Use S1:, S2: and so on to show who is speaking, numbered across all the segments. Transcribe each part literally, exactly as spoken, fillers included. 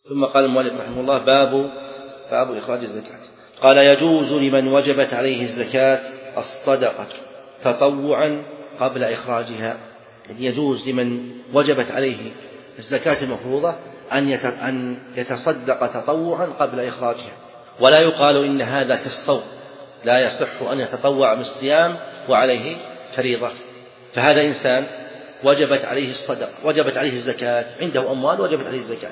S1: ثم قال المؤلف رحمه الله: باب باب إخراج الزكاة. قال: يجوز لمن وجبت عليه الزكاة الصدقة تطوعا قبل إخراجها. يعني يجوز لمن وجبت عليه الزكاة المفروضة أن يتصدق تطوعا قبل إخراجها، ولا يقال إن هذا كالصوم، لا يصح أن يتطوع بالصيام وعليه فريضة. فهذا إنسان وجبت عليه الصدقة، وجبت عليه الزكاة، عنده أموال وجبت عليه الزكاة.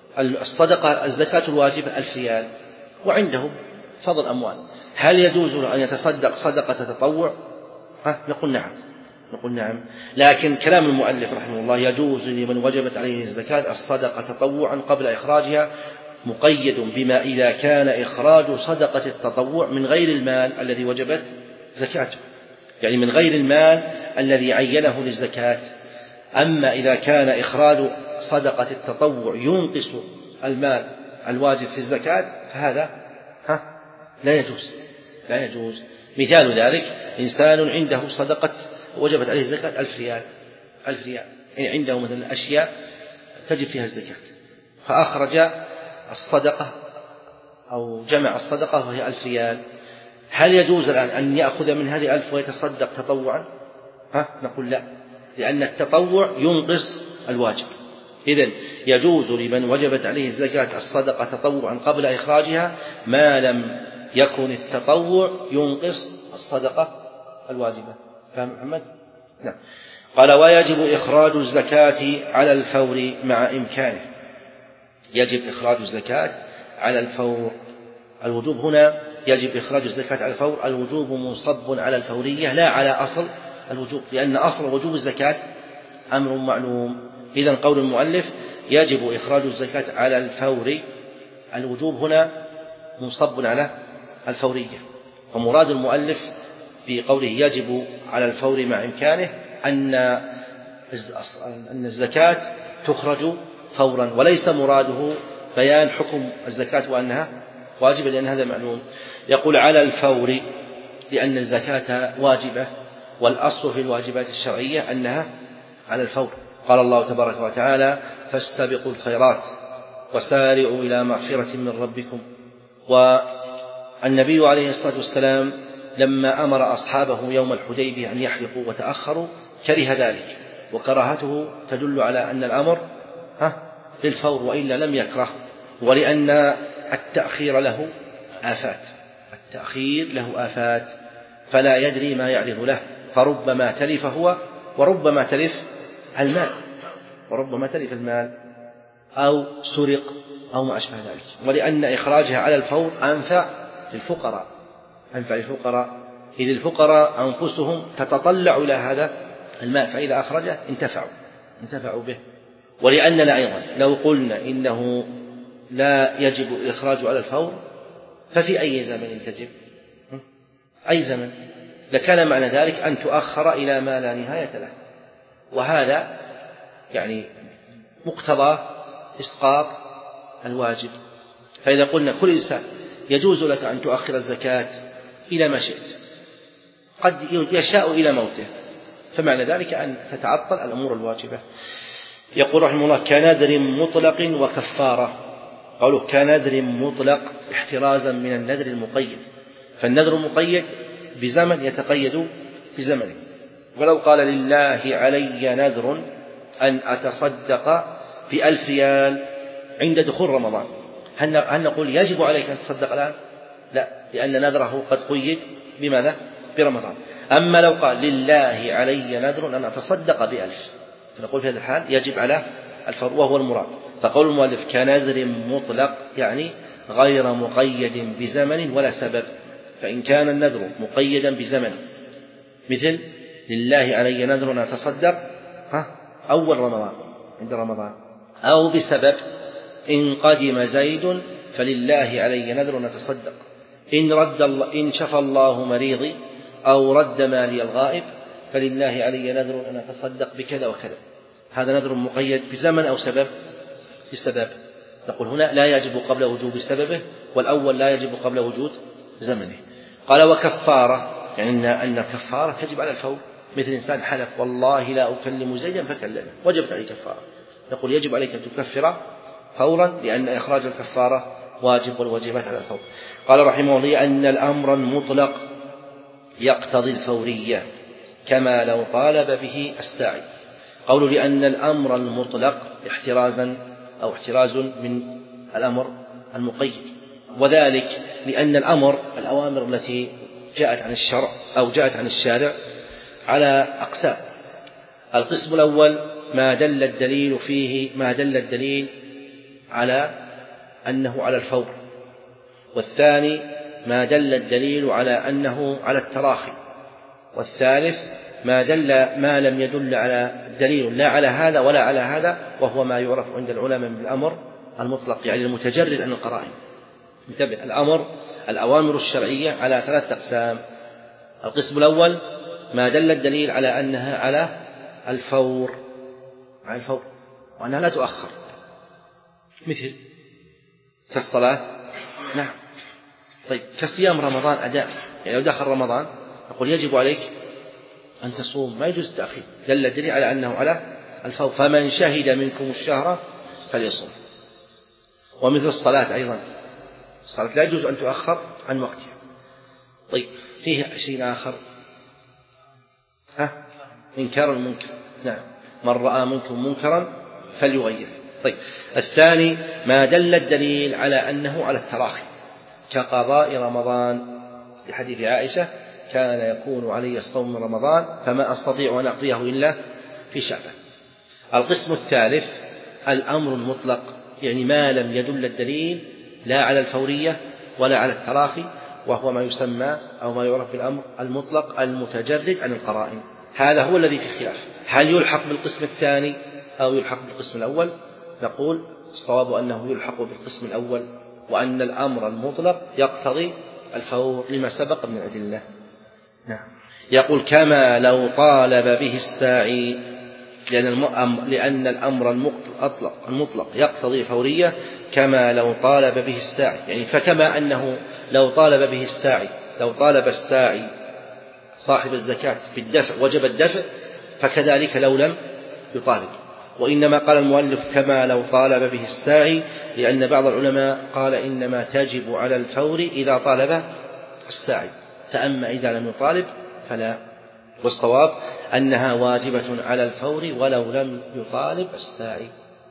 S1: الصدقة الزكاة الواجبة ألف ريال وعنده فضل أموال، هل يجوز له أن يتصدق صدقة تطوع؟ ها؟ نقول نعم، نقول نعم. لكن كلام المؤلف رحمه الله: يجوز لمن وجبت عليه الزكاة الصدقة تطوعا قبل إخراجها، مقيد بما إذا كان إخراج صدقة التطوع من غير المال الذي وجبت زكاته، يعني من غير المال الذي عينه للزكاة. أما إذا كان إخراج صدقة التطوع ينقص المال الواجب في الزكاة فهذا ها لا يجوز، لا يجوز. مثال ذلك: إنسان عنده صدقة وجبت عليه الزكاة ألف ريال، ألف ريال يعني عنده مثلا أشياء تجب فيها الزكاة، فأخرج الصدقة أو جمع الصدقة وهي ألف ريال، هل يجوز الآن أن يأخذ من هذه ألف ويتصدق تطوعا؟ ها؟ نقول لا، لأن التطوع ينقص الواجب. إذن يجوز لمن وجبت عليه الزكاة الصدقة تطوعا قبل إخراجها ما لم يكن التطوع ينقص الصدقة الواجبة. فهم محمد؟ نعم. قال: ويجب إخراج الزكاة على الفور مع إمكانه. يجب إخراج الزكاة على الفور. الوجوب هنا يجب إخراج الزكاة على الفور، الوجوب منصب على الفورية لا على أصل الوجوب، لأن أصل وجوب الزكاة أمر معلوم. إذن قول المؤلف: يجب إخراج الزكاة على الفور، الوجوب هنا منصب على الفورية. ومراد المؤلف في قوله يجب على الفور مع إمكانه أن أن الزكاة تخرج فورا، وليس مراده بيان حكم الزكاة وأنها واجبة، لأن هذا معلوم. يقول على الفور لأن الزكاة واجبة، والأصل في الواجبات الشرعية أنها على الفور. قال الله تبارك وتعالى: فاستبقوا الخيرات وسارعوا إلى مغفرة من ربكم. والنبي عليه الصلاة والسلام لما أمر أصحابه يوم الحديبية أن يحلقوا وتأخروا كره ذلك، وكراهته تدل على أن الأمر للفور وإلا لم يكره، ولأن التأخير له آفات، التأخير له آفات، فلا يدري ما يعرض له، فربما تلف هو وربما تلف المال، وربما تلف المال أو سرق أو ما أشبه ذلك. ولأن إخراجها على الفور أنفع للفقراء، أنفع للفقراء، إذ الفقراء أنفسهم تتطلع إلى هذا المال، فإذا أخرجه انتفعوا انتفعوا به. ولأننا أيضا لو قلنا إنه لا يجب الإخراج على الفور ففي أي زمن تجب؟ أي زمن؟ لكان معنى ذلك أن تؤخر إلى ما لا نهاية له، وهذا يعني مقتضى إسقاط الواجب. فإذا قلنا كل إنسان يجوز لك أن تؤخر الزكاة إلى ما شئت، قد يشاء إلى موته، فمعنى ذلك أن تتعطل الأمور الواجبة. يقول رحمه الله: كنذر مطلق وكفارة. قوله كنذر مطلق احترازا من النذر المقيد، فالنذر المقيد بزمن يتقيد بزمنه. ولو قال: لله علي نذر أن أتصدق بألف ريال عند دخول رمضان، هل نقول يجب عليك أن تصدق الآن؟ لا، لأن نذره قد قيد بماذا؟ برمضان. أما لو قال: لله علي نذر أن أتصدق بألف، فنقول في هذا الحال يجب على الفور، وهو المراد. فقول المؤلف كنذر مطلق يعني غير مقيد بزمن ولا سبب. فإن كان النذر مقيدا بزمن مثل لله علي نذر أن أتصدق أول رمضان عند رمضان، أو بسبب إن قدم زيد فلله علي نذر أن أتصدق، إن رد الله إن شفى الله مريضي أو رد مالي الغائب فلله علي نذر أن أتصدق بكذا وكذا. هذا نذر مقيد بزمن أو سبب؟ بسبب. نقول هنا لا يجب قبل وجوب سببه، والأول لا يجب قبل وجود زمنه. قال: وكفارة يعني أن الكفارة تجب على الفور، مثل إنسان حلف والله لا أكلم زيدا فكلمه، وجبت عليه كفارة، نقول يجب عليك أن تكفر فورا، لأن إخراج الكفارة واجب والواجبات على الفور. قال رحمه الله أن الأمر المطلق يقتضي الفورية كما لو طالب به الساعي. قوله لأن الأمر المطلق احترازا أو احتراز من الأمر المقيد، وذلك لأن الأمر الأوامر التي جاءت عن الشرع أو جاءت عن الشارع على أقسام. القسم الأول ما دل الدليل فيه ما دل الدليل على أنه على الفور، والثاني ما دل الدليل على أنه على التراخي، والثالث ما دل ما لم يدل على دليل لا على هذا ولا على هذا، وهو ما يعرف عند العلماء بالأمر المطلق، يعني المتجرد عن القرائن. انتبه، الأمر الأوامر الشرعية على ثلاثة أقسام. القسم الأول ما دل الدليل على أنها على الفور على الفور وأنها لا تؤخر، مثل كالصلاة، نعم. طيب كصيام رمضان أداء، يعني لو دخل رمضان نقول يجب عليك أن تصوم، ما يجوز التأخير، دل الدليل على أنه على الفور، فمن شهد منكم الشهر فليصوم. ومثل الصلاة أيضا، الصلاة لا يجوز أن تؤخر عن وقتها. طيب فيه شيء آخر، ها إنكار المنكر، نعم، من رأى منكم منكرا فليغير. طيب الثاني ما دل الدليل على أنه على التراخي كقضاء رمضان، في حديث عائشة كان يكون علي الصوم من رمضان فما أستطيع أن أقضيه إلا في شعبان. القسم الثالث الأمر المطلق، يعني ما لم يدل الدليل لا على الفورية ولا على التراخي، وهو ما يسمى أو ما يعرف بالأمر المطلق المتجرد عن القرائن. هذا هو الذي في خلاف، هل يلحق بالقسم الثاني أو يلحق بالقسم الأول؟ نقول الصواب أنه يلحق بالقسم الأول، وأن الأمر المطلق يقتضي الفور لما سبق من الأدلة. نعم. يقول كما لو طالب به الساعي، لأن الأمر المطلق المطلق يقتضي الفورية كما لو طالب به الساعي، يعني فكما أنه لو طالب به الساعي لو طالب الساعي صاحب الزكاة بالدفع وجب الدفع، فكذلك لو لم يطالب. وإنما قال المؤلف كما لو طالب به الساعي لأن بعض العلماء قال إنما تجب على الفور إذا طالب الساعي، فأما إذا لم يطالب فلا. والصواب أنها واجبة على الفور ولو لم يطالب الساعي.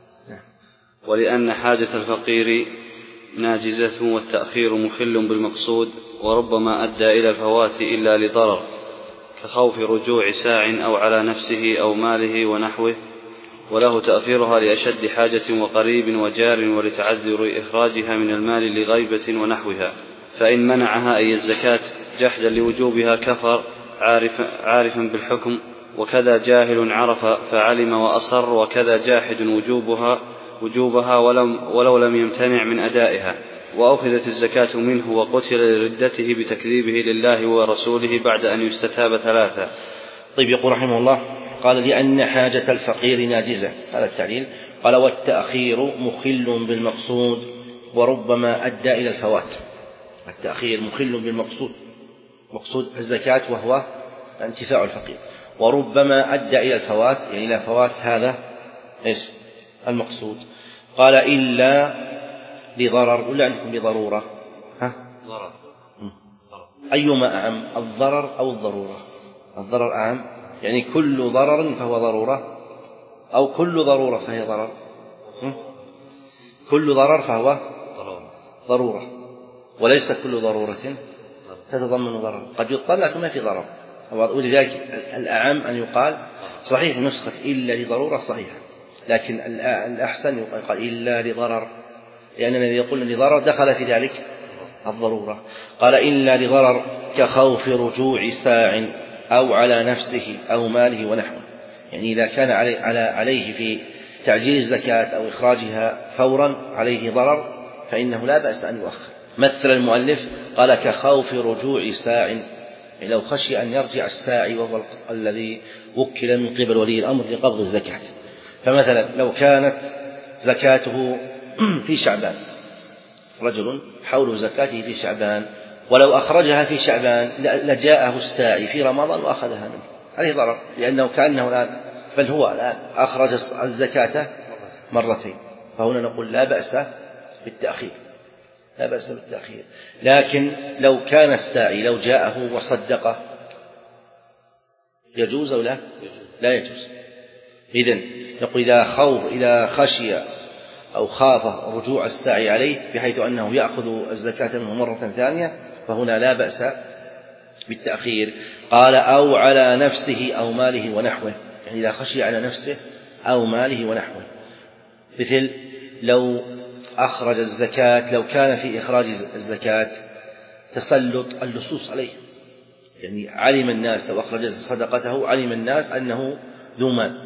S2: ولأن حاجة الفقير ناجزة والتأخير مخل بالمقصود، وربما أدى إلى الفوات إلا لضرر كخوف رجوع ساع أو على نفسه أو ماله ونحوه، وله تأخيرها لأشد حاجة وقريب وجار ولتعذر إخراجها من المال لغيبة ونحوها. فإن منعها أي الزكاة جحدا لوجوبها كفر عارفا, عارفا بالحكم، وكذا جاهل عرف فعلم وأصر، وكذا جاحد وجوبها, وجوبها ولم ولو لم يمتنع من أدائها، وأخذت الزكاة منه وقتل لردته بتكذيبه لله ورسوله بعد أن يستتاب ثلاثة.
S1: طيب يقول رحمه الله قال لأن حاجة الفقير ناجزة، هذا التعليل. قال والتأخير مخل بالمقصود وربما أدى إلى الفوات. التأخير مخل بالمقصود، مقصود الزكاة وهو انتفاع الفقير، وربما أدى إلى الفوات، يعني إلى فوات هذا إيش المقصود. قال إلا لضرر، ولا عندكم لضرورة؟ ها؟
S2: ضرر.
S1: أيما أعم، الضرر أو الضرورة؟ الضرر أعم، يعني كل ضرر فهو ضرورة، أو كل ضرورة فهي ضرر. كل ضرر فهو ضرورة، وليس كل ضرورة تتضمن ضرر، قد يضطر لكن ما في ضرر. ولذلك الأعم أن يقال صحيح نسخة إلا لضرورة صحيحة، لكن الأحسن يقال إلا لضرر، لأننا الذي يقول لضرر دخل في ذلك الضرورة. قال إلا لضرر كخوف رجوع ساع أو على نفسه أو ماله ونحوه، يعني إذا كان عليه في تعجيل الزكاة أو إخراجها فورا عليه ضرر فإنه لا بأس أن يؤخر. مثل المؤلف قال كخوف رجوع ساع، يعني لو خشي أن يرجع الساعي وهو الذي وكل من قبل ولي الأمر لقبض الزكاة. فمثلا لو كانت زكاته في شعبان، رجل حول زكاته في شعبان، ولو أخرجها في شعبان لجاءه الساعي في رمضان وأخذها منه، عليه ضرر، لأنه كأنه الآن بل هو الآن أخرج الزكاة مرتين، فهنا نقول لا بأس بالتأخير، لا بأس بالتأخير. لكن لو كان الساعي لو جاءه وصدقه يجوز أو لا؟ لا يجوز. إذن نقول إذا خوف إذا خشي أو خاف رجوع الساعي عليه بحيث أنه يأخذ الزكاة منه مرة ثانية فهنا لا بأس بالتأخير. قال أو على نفسه أو ماله ونحوه، يعني إذا خشي على نفسه أو ماله ونحوه، مثل لو أخرج الزكاة، لو كان في إخراج الزكاة تسلط اللصوص عليه، يعني علم الناس لو أخرج صدقته علم الناس أنه ذو مال،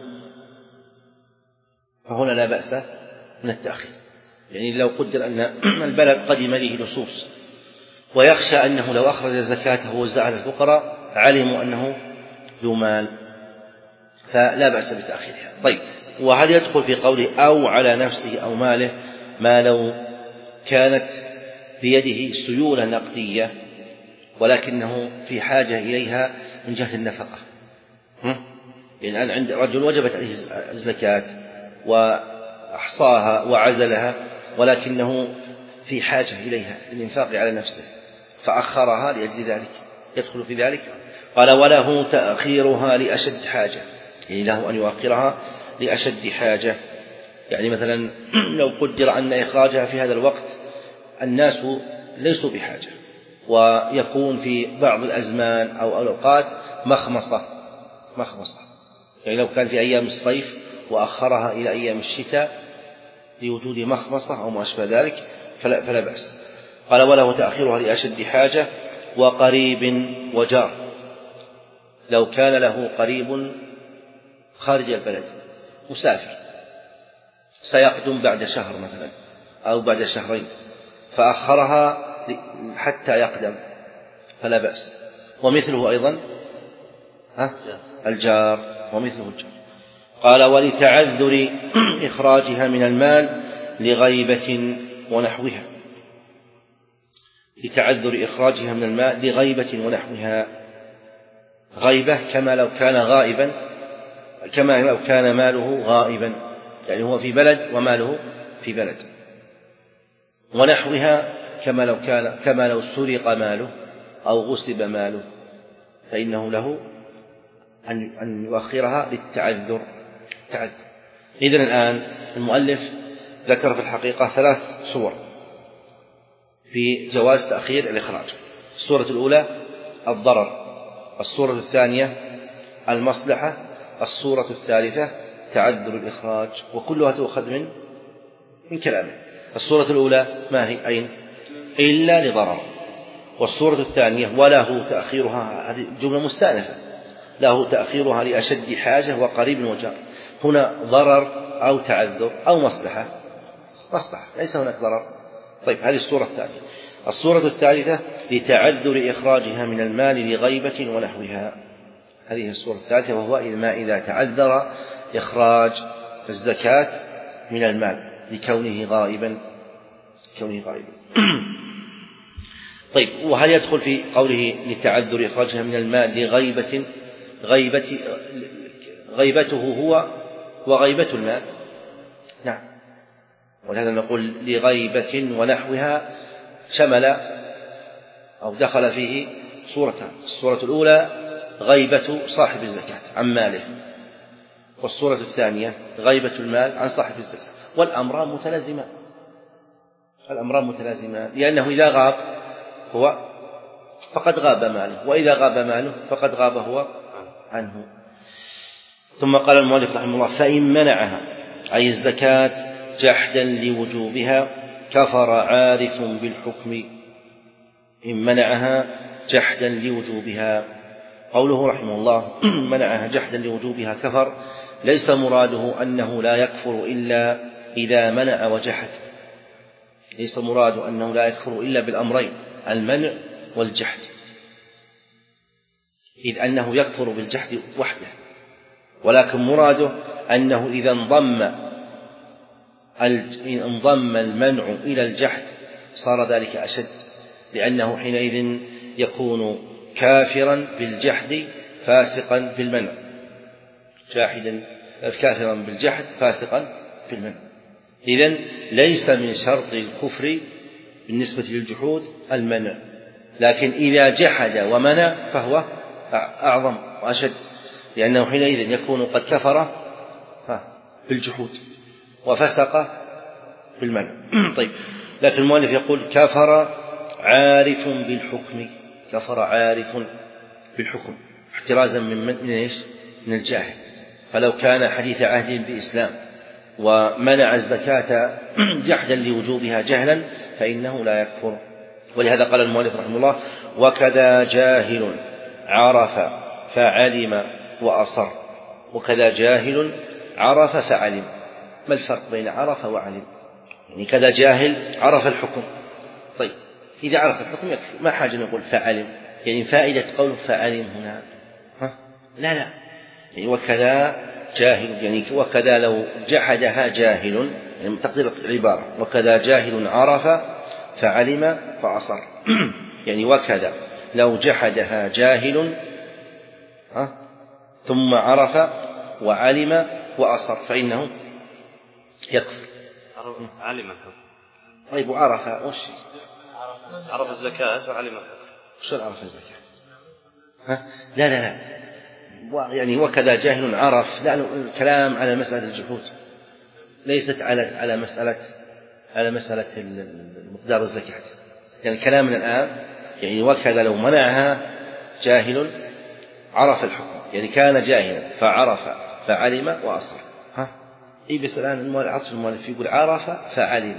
S1: فهنا لا بأس من التأخير. يعني لو قدر أن البلد قدم له لصوص ويخشى أنه لو أخرج زكاته ووزعها على الفقراء علموا أنه ذو مال فلا بأس بتأخيرها. طيب، وهل يدخل في قوله أو على نفسه أو ماله ما لو كانت بيده سيولة نقدية ولكنه في حاجة إليها من جهة النفقة؟ يعني الآن عند رجل وجبت عليه الزكاة وأحصاها وعزلها ولكنه في حاجة إليها للإنفاق على نفسه فأخرها لأجل ذلك، يدخل في ذلك. قال وله تأخيرها لأشد حاجة، يعني له أن يؤخرها لأشد حاجة. يعني مثلا لو قدر أن إخراجها في هذا الوقت الناس ليسوا بحاجة ويكون في بعض الأزمان أو الأوقات مخمصة مخمصة يعني لو كان في أيام الصيف وأخرها إلى أيام الشتاء لوجود مخمصة أو ما أشبه ذلك فلا, فلا بأس. قال وله تأخيرها لأشد حاجة وقريب وجار، لو كان له قريب خارج البلد مسافر سيقدم بعد شهر مثلا أو بعد شهرين فأخرها حتى يقدم فلا بأس. ومثله أيضا ها الجار، ومثله الجار. قال ولتعذر إخراجها من المال لغيبة ونحوها، لتعذر إخراجها من المال لغيبة ونحوها، غيبة كما لو كان غائبا، كما لو كان ماله غائبا، يعني هو في بلد وماله في بلد، ونحوها كما لو كان كما لو سرق ماله أو غصب ماله فإنه له أن يؤخرها للتعذر. تعذر. إذن الآن المؤلف ذكر في الحقيقة ثلاث صور في جواز تأخير الإخراج. الصورة الأولى الضرر، الصورة الثانية المصلحة، الصورة الثالثة تعذر الإخراج، وكلها تؤخذ من من كلامه. الصورة الأولى ما هي؟ أين؟ إلا لضرر. والصورة الثانية وله تأخيرها، هذه جملة مستأنفة، له تأخيرها لأشد حاجة وقريب وجار. هنا ضرر أو تعذر أو مصلحة، مصلحة ليس هناك ضرر. طيب، هذه الصورة الثانية. الصورة الثالثة لتعذر إخراجها من المال لغيبة ونحوها، هذه الصورة الثالثة، وهو ما إذا تعذر إخراج الزكاة من المال لكونه غائبا كونه غائبا طيب، وهل يدخل في قوله لتعذر إخراجها من المال لغيبة غيبة غيبته هو وغيبة المال؟ نعم، ولهذا نقول لغيبة ونحوها شمل أو دخل فيه صورتان. الصورة الأولى غيبة صاحب الزكاة عن ماله، والصورة الثانية غيبة المال عن صاحب الزكاة، والأمران متلازمان، الأمران متلازمان، لأنه إذا غاب هو فقد غاب ماله، وإذا غاب ماله فقد غاب هو عنه. ثم قال المؤلف رحمه الله فإن منعها أي الزكاة جحدا لوجوبها كفر عارف بالحكم. إن منعها جحدا لوجوبها، قوله رحمه الله منعها جحدا لوجوبها كفر، ليس مراده أنه لا يكفر إلا إذا منع وجحد، ليس مراده أنه لا يكفر إلا بالأمرين المنع والجحد، إذ أنه يكفر بالجحد وحده، ولكن مراده أنه إذا انضم انضم المنع إلى الجحد صار ذلك أشد، لأنه حينئذ يكون كافرا بالجحد فاسقا بالمنع، جاحدا كافرا بالجحد فاسقا بالمنع. إذن ليس من شرط الكفر بالنسبة للجحود المنع، لكن إذا جحد ومنع فهو أعظم وأشد، لأنه حينئذ يكون قد كفر بالجحود وفسق بالمنع. طيب، لكن المؤلف يقول كفر عارف بالحكم، كفر عارف بالحكم احترازا من من ايش؟ من الجاهل. فلو كان حديث عهد بإسلام ومنع الزكاة جحدا لوجوبها جهلا فإنه لا يكفر. ولهذا قال المؤلف رحمه الله وكذا جاهل عرف فعلم وأصر. وكذا جاهل عرف فعلم. ما الفرق بين عرف وعلم؟ يعني كذا جاهل عرف الحكم، طيب إذا عرف الحكم يكفي، ما حاجة نقول فعلم، يعني فائدة قوله فعلم هنا ها؟ لا لا، يعني وكذا جاهل، يعني وكذا لو جحدها جاهل، يعني تقدير العبارة وكذا جاهل عرف فعلم فأصر يعني وكذا لو جحدها جاهل ها ثم عرف وعلم وأصر فإنه يكفر.
S2: علم الحكم.
S1: طيب وعرف وش؟
S2: عرف الزكاة وعلم الحكم.
S1: شو عرف الزكاة؟ ها؟ لا لا لا، يعني وكذا جاهل عرف، لا الكلام على مسألة الجحود، ليست على على مسألة على مسألة مقدار الزكاة. يعني كلامنا الآن يعني وكذا لو منعها جاهل عرف الحكم، يعني كان جاهلا فعرف فعلم وأصر. ها؟ إيه بس الآن عطف المؤلف يقول عرف فعلم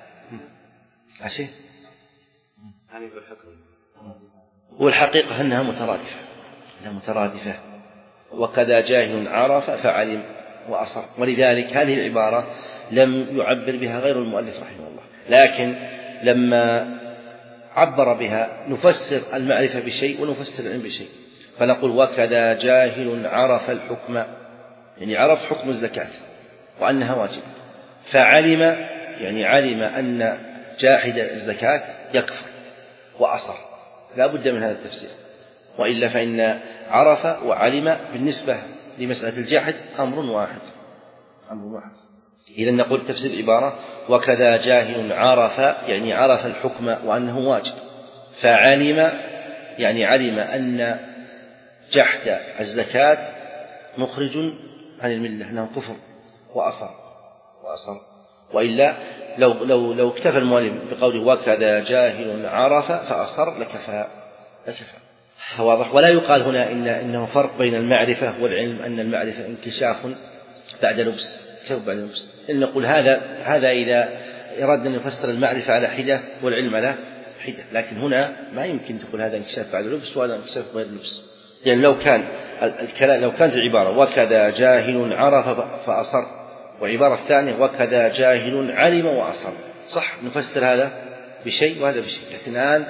S1: عشان
S2: يعني بالحكم.
S1: والحقيقة أنها مترادفة، أنها مترادفة وكذا جاهل عرف فعلم وأصر، ولذلك هذه العبارة لم يعبر بها غير المؤلف رحمه الله، لكن لما عبر بها نفسر المعرفة بشيء ونفسر العلم بشيء، فنقول وكذا جاهل عرف الحكم، يعني عرف حكم الزكاة وأنها واجب، فعلم يعني علم أن جاحد الزكاة يكفر وأصر، لا بد من هذا التفسير، وإلا فإن عرف وعلم بالنسبة لمسألة الجاحد أمر واحد أمر واحد. إذن نقول تفسير العبارة وكذا جاهل عرف يعني عرف الحكم وأنه واجب، فعلم يعني علم أن جحد الزكاة مخرج عن الملة، أنه كفر وأصر وأصر وإلا لو لو لو اكتفى المؤلف بقوله وكذا جاهل عرف فأصر لكفى لكفى واضح. ولا يقال هنا إن إنه فرق بين المعرفة والعلم، أن المعرفة انكشاف بعد لبس، انكشاف بعد لبس، إن نقول هذا هذا إذا أردنا أن نفسر المعرفة على حدة والعلم على حدة، لكن هنا ما يمكن تقول هذا انكشاف بعد لبس وهذا انكشاف بعد لبس، يعني لو كان الكلام لو كانت العبارة وكذا جاهل عرف فأصر، وعبارة الثانية وكذا جاهل علم وأصر، صح نفسر هذا بشيء وهذا بشيء، لكن الآن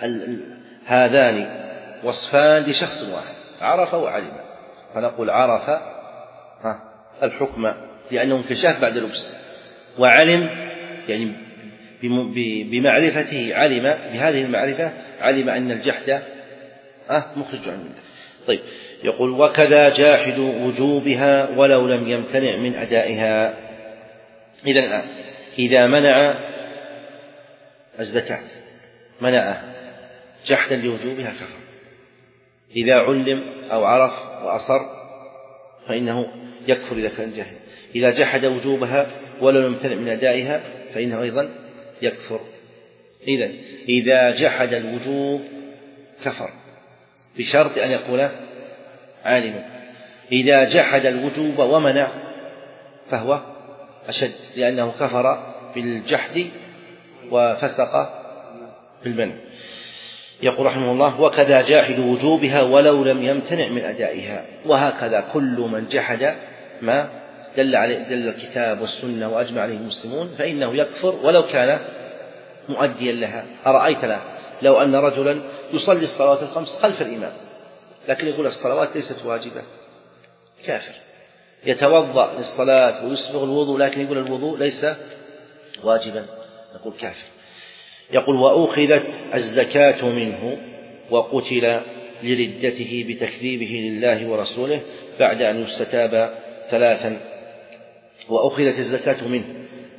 S1: هذان وصفان لشخص واحد عرف وعلم، فنقول عرف الحكم لأنه انكشاف بعد لبس، وعلم يعني بمعرفته علم بهذه المعرفة علم أن الجحد مخرج عن الملة. طيب يقول وكذا جاحد وجوبها ولو لم يمتنع من أدائها. إذا الآن إذا منع الزكاة منعها جحدا لوجوبها كفر، إذا علم أو عرف وأصر فإنه يكفر إذا كان جاهل، إذا جحد وجوبها ولو لم يمتنع من أدائها فإنه أيضا يكفر. إذا إذا جحد الوجوب كفر بشرط أن يكون عالما، إذا جحد الوجوب ومنع فهو أشد لأنه كفر بالجحد وفسق بالمنع. يقول رحمه الله وكذا جاحد وجوبها ولو لم يمتنع من أدائها، وهكذا كل من جحد ما دل عليه دل الكتاب والسنة وأجمع عليه المسلمون فإنه يكفر ولو كان مؤديا لها. أرأيت له لو أن رجلا يصلي الصلوات الخمس خلف الإمام لكن يقول الصلوات ليست واجبة، كافر. يتوضأ للصلاة ويسبغ الوضوء لكن يقول الوضوء ليس واجبا، نقول كافر. يقول وأخذت الزكاة منه وقتل لردته بتكذيبه لله ورسوله بعد أن يستتاب ثلاثا. وأخذت الزكاة منه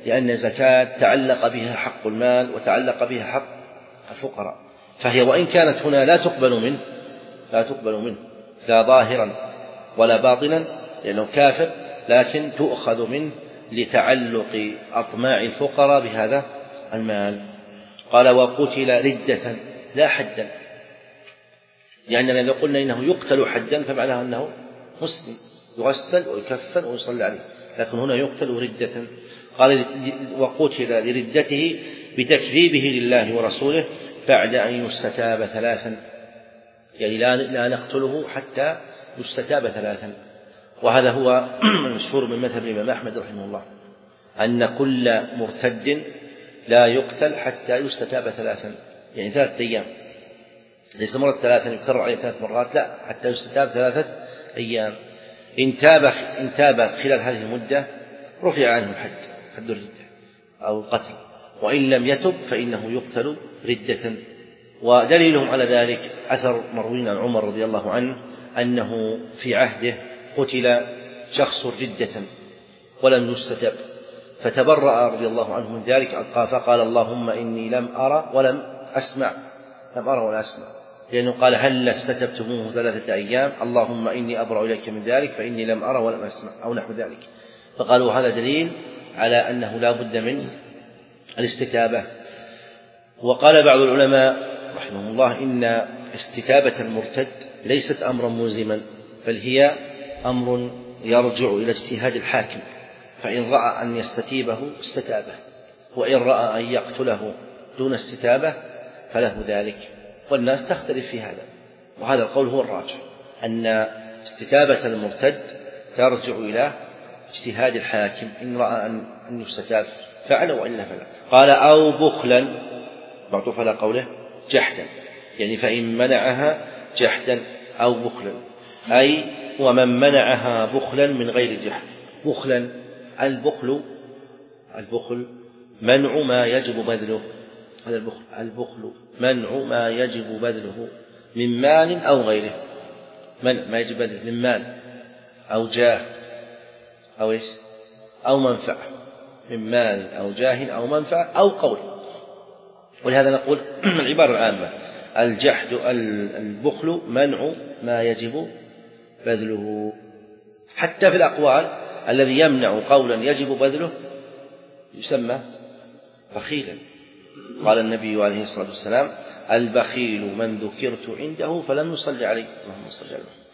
S1: لأن الزكاة تعلق بها حق المال وتعلق بها حق الفقراء، فهي وإن كانت هنا لا تقبل منه لا تقبل منه لا ظاهرا ولا باطنا لأنه كافر، لكن تؤخذ منه لتعلق أطماع الفقراء بهذا المال. قال وقتل ردة لا حدا، لأننا لو قلنا إنه يقتل حدا فمعناه أنه مسلم يغسل ويكفن ويصلى عليه، لكن هنا يقتل ردة. قال وقتل لردته بتكذيبه لله ورسوله بعد أن يستتاب ثلاثا، يعني لا نقتله حتى يستتاب ثلاثا. وهذا هو المشهور من مذهب الإمام أحمد رحمه الله، أن كل مرتد لا يقتل حتى يستتاب ثلاثا، يعني ثلاثة أيام، ليس مرة ثلاثا يكرر عليه ثلاث مرات، لا، حتى يستتاب ثلاثة أيام. إن تاب إن تاب خلال هذه المدة رفع عنه الحد، حد الردة أو القتل، وإن لم يتب فإنه يقتل ردة. ودليلهم على ذلك أثر مروي عن عمر رضي الله عنه أنه في عهده قتل شخص ردة ولم يستتب، فتبرأ رضي الله عنه من ذلك، فقال اللهم إني لم أرى ولم أسمع لم أرى ولا أسمع، لأنه قال هل استتبتموه ثلاثة أيام، اللهم إني أبرأ إليك من ذلك فإني لم أرى ولم أسمع أو نحو ذلك. فقالوا هذا دليل على أنه لا بد من الاستتابة. وقال بعض العلماء رحمه الله إن استتابة المرتد ليست أمرا ملزما، بل هي أمر يرجع إلى اجتهاد الحاكم، فإن رأى أن يستتيبه استتابه، وإن رأى أن يقتله دون استتابة فله ذلك. والناس تختلف في هذا، وهذا القول هو الراجح، أن استتابة المرتد ترجع إلى اجتهاد الحاكم، إن رأى أن يستتاب فعل وإلا فلا. قال أو بخلا، معطوف على قوله جحدا، يعني فإن منعها جحدا أو بخلا، أي ومن منعها بخلا من غير جحد. بخلا، البخل البخل منع ما يجب بذله، هذا البخل البخل منع ما يجب بذله من مال أو غيره، منع ما يجب بذله من مال أو جاه أو إيش أو منفعة، من مال أو جاه أو منفعة أو قول. ولهذا نقول العبارة العامة الجحد البخل منع ما يجب بذله. حتى في الأقوال الذي يمنع قولا يجب بذله يسمى بخيلا. قال النبي عليه الصلاة والسلام البخيل من ذكرت عنده فلم يصلي عليه، اللهم صل عليه.